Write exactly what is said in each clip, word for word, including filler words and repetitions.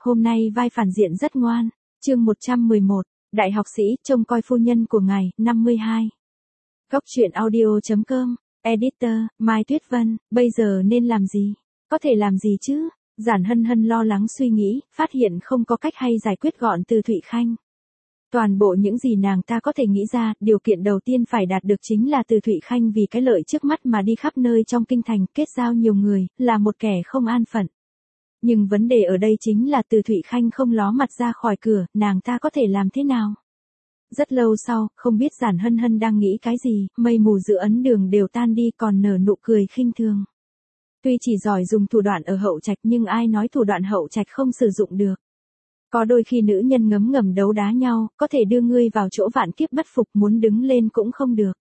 hôm nay vai phản diện rất ngoan. Chương một trăm mười một, Đại học sĩ trông coi phu nhân của ngài, năm mươi hai. Góc truyện audio chấm com, Editor, Mai Tuyết Vân, bây giờ nên làm gì? Có thể làm gì chứ? Giản Hân Hân lo lắng suy nghĩ, phát hiện không có cách hay giải quyết gọn Từ Thụy Khanh. Toàn bộ những gì nàng ta có thể nghĩ ra, điều kiện đầu tiên phải đạt được chính là Từ Thụy Khanh vì cái lợi trước mắt mà đi khắp nơi trong kinh thành, kết giao nhiều người, là một kẻ không an phận. Nhưng vấn đề ở đây chính là Từ Thụy Khanh không ló mặt ra khỏi cửa, nàng ta có thể làm thế nào? Rất lâu sau, không biết Giản Hân Hân đang nghĩ cái gì, mây mù giữa ấn đường đều tan đi còn nở nụ cười khinh thường. Tuy chỉ giỏi dùng thủ đoạn ở hậu trạch nhưng ai nói thủ đoạn hậu trạch không sử dụng được. Có đôi khi nữ nhân ngấm ngầm đấu đá nhau, có thể đưa ngươi vào chỗ vạn kiếp bất phục, muốn đứng lên cũng không được.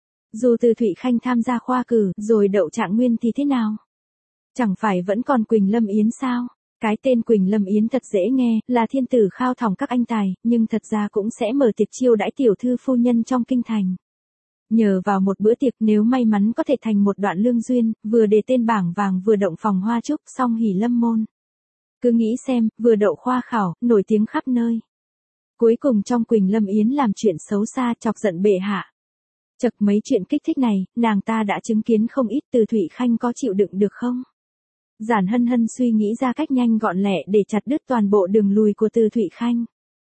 Dù Từ Thụy Khanh tham gia khoa cử, rồi đậu trạng nguyên thì thế nào? Chẳng phải vẫn còn Quỳnh Lâm Yến sao? Cái tên Quỳnh Lâm Yến thật dễ nghe, là thiên tử khao thỏng các anh tài, nhưng thật ra cũng sẽ mở tiệc chiêu đãi tiểu thư phu nhân trong kinh thành. Nhờ vào một bữa tiệc, nếu may mắn có thể thành một đoạn lương duyên, vừa đề tên bảng vàng vừa động phòng hoa trúc, song hỷ lâm môn. Cứ nghĩ xem, vừa đậu khoa khảo, nổi tiếng khắp nơi. Cuối cùng trong Quỳnh Lâm Yến làm chuyện xấu xa, chọc giận bệ hạ. Chật mấy chuyện kích thích này, nàng ta đã chứng kiến không ít. Từ Thụy Khanh có chịu đựng được không? Giản Hân Hân suy nghĩ ra cách nhanh gọn lẹ để chặt đứt toàn bộ đường lùi của Từ Thụy Khanh.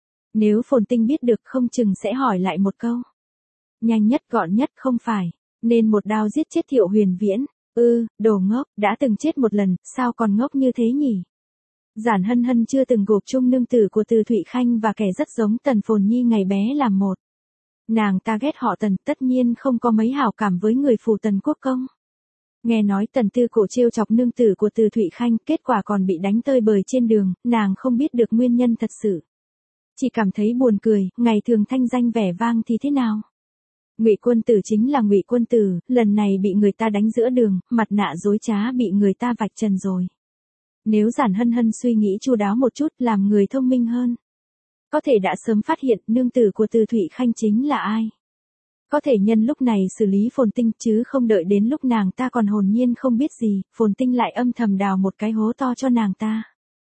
Nếu Phồn Tinh biết được không chừng sẽ hỏi lại một câu. Nhanh nhất gọn nhất không phải, nên một đao giết chết Thiệu Huyền Viễn. Ư, ừ, đồ ngốc, đã từng chết một lần, sao còn ngốc như thế nhỉ? Giản Hân Hân chưa từng gộp chung nương tử của Từ Thụy Khanh và kẻ rất giống Tần Phồn Nhi ngày bé làm một. Nàng ta ghét họ Tần, tất nhiên không có mấy hảo cảm với người phù Tần Quốc Công. Nghe nói Tần Tư Cổ trêu chọc nương tử của Từ Thụy Khanh, kết quả còn bị đánh tơi bời trên đường, nàng không biết được nguyên nhân thật sự. Chỉ cảm thấy buồn cười, ngày thường thanh danh vẻ vang thì thế nào? Ngụy Quân Tử chính là Ngụy Quân Tử, lần này bị người ta đánh giữa đường, mặt nạ dối trá bị người ta vạch trần rồi. Nếu Giản Hân Hân suy nghĩ chu đáo một chút, làm người thông minh hơn, có thể đã sớm phát hiện nương tử của Từ Thụy Khanh chính là ai. Có thể nhân lúc này xử lý Phồn Tinh, chứ không đợi đến lúc nàng ta còn hồn nhiên không biết gì, Phồn Tinh lại âm thầm đào một cái hố to cho nàng ta.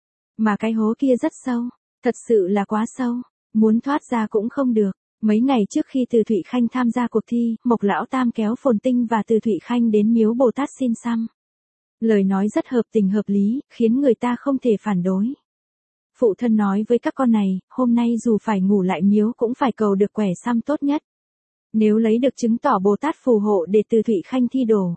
Mà cái hố kia rất sâu, thật sự là quá sâu, muốn thoát ra cũng không được. Mấy ngày trước khi Từ Thụy Khanh tham gia cuộc thi, Mộc Lão Tam kéo Phồn Tinh và Từ Thụy Khanh đến miếu Bồ Tát xin xăm. Lời nói rất hợp tình hợp lý, khiến người ta không thể phản đối. Phụ thân nói với các con này, hôm nay dù phải ngủ lại miếu cũng phải cầu được quẻ xăm tốt nhất. Nếu lấy được chứng tỏ Bồ Tát phù hộ để Từ Thụy Khanh thi đỗ.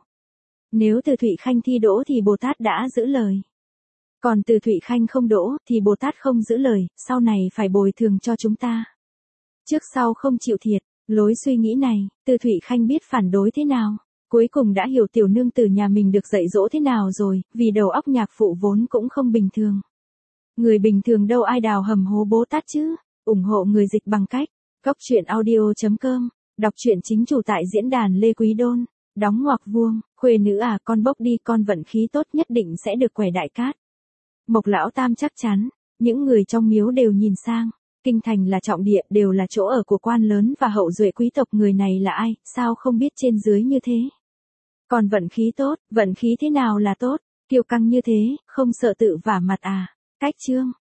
Nếu Từ Thụy Khanh thi đỗ thì Bồ Tát đã giữ lời. Còn Từ Thụy Khanh không đỗ thì Bồ Tát không giữ lời, sau này phải bồi thường cho chúng ta. Trước sau không chịu thiệt, lối suy nghĩ này, Từ Thụy Khanh biết phản đối thế nào. Cuối cùng đã hiểu tiểu nương tử nhà mình được dạy dỗ thế nào rồi, vì đầu óc nhạc phụ vốn cũng không bình thường. Người bình thường đâu ai đào hầm hố Bồ Tát chứ, ủng hộ người dịch bằng cách, góc truyện audio chấm com, đọc truyện chính chủ tại diễn đàn Lê Quý Đôn, đóng ngoặc vuông, khuê nữ à con bốc đi con vận khí tốt nhất định sẽ được quẻ đại cát. Mộc Lão Tam chắc chắn, những người trong miếu đều nhìn sang. Kinh thành là trọng địa, đều là chỗ ở của quan lớn và hậu duệ quý tộc, người này là ai, sao không biết trên dưới như thế. Còn vận khí tốt, vận khí thế nào là tốt, kiêu căng như thế, không sợ tự vả mặt à. Cách chương.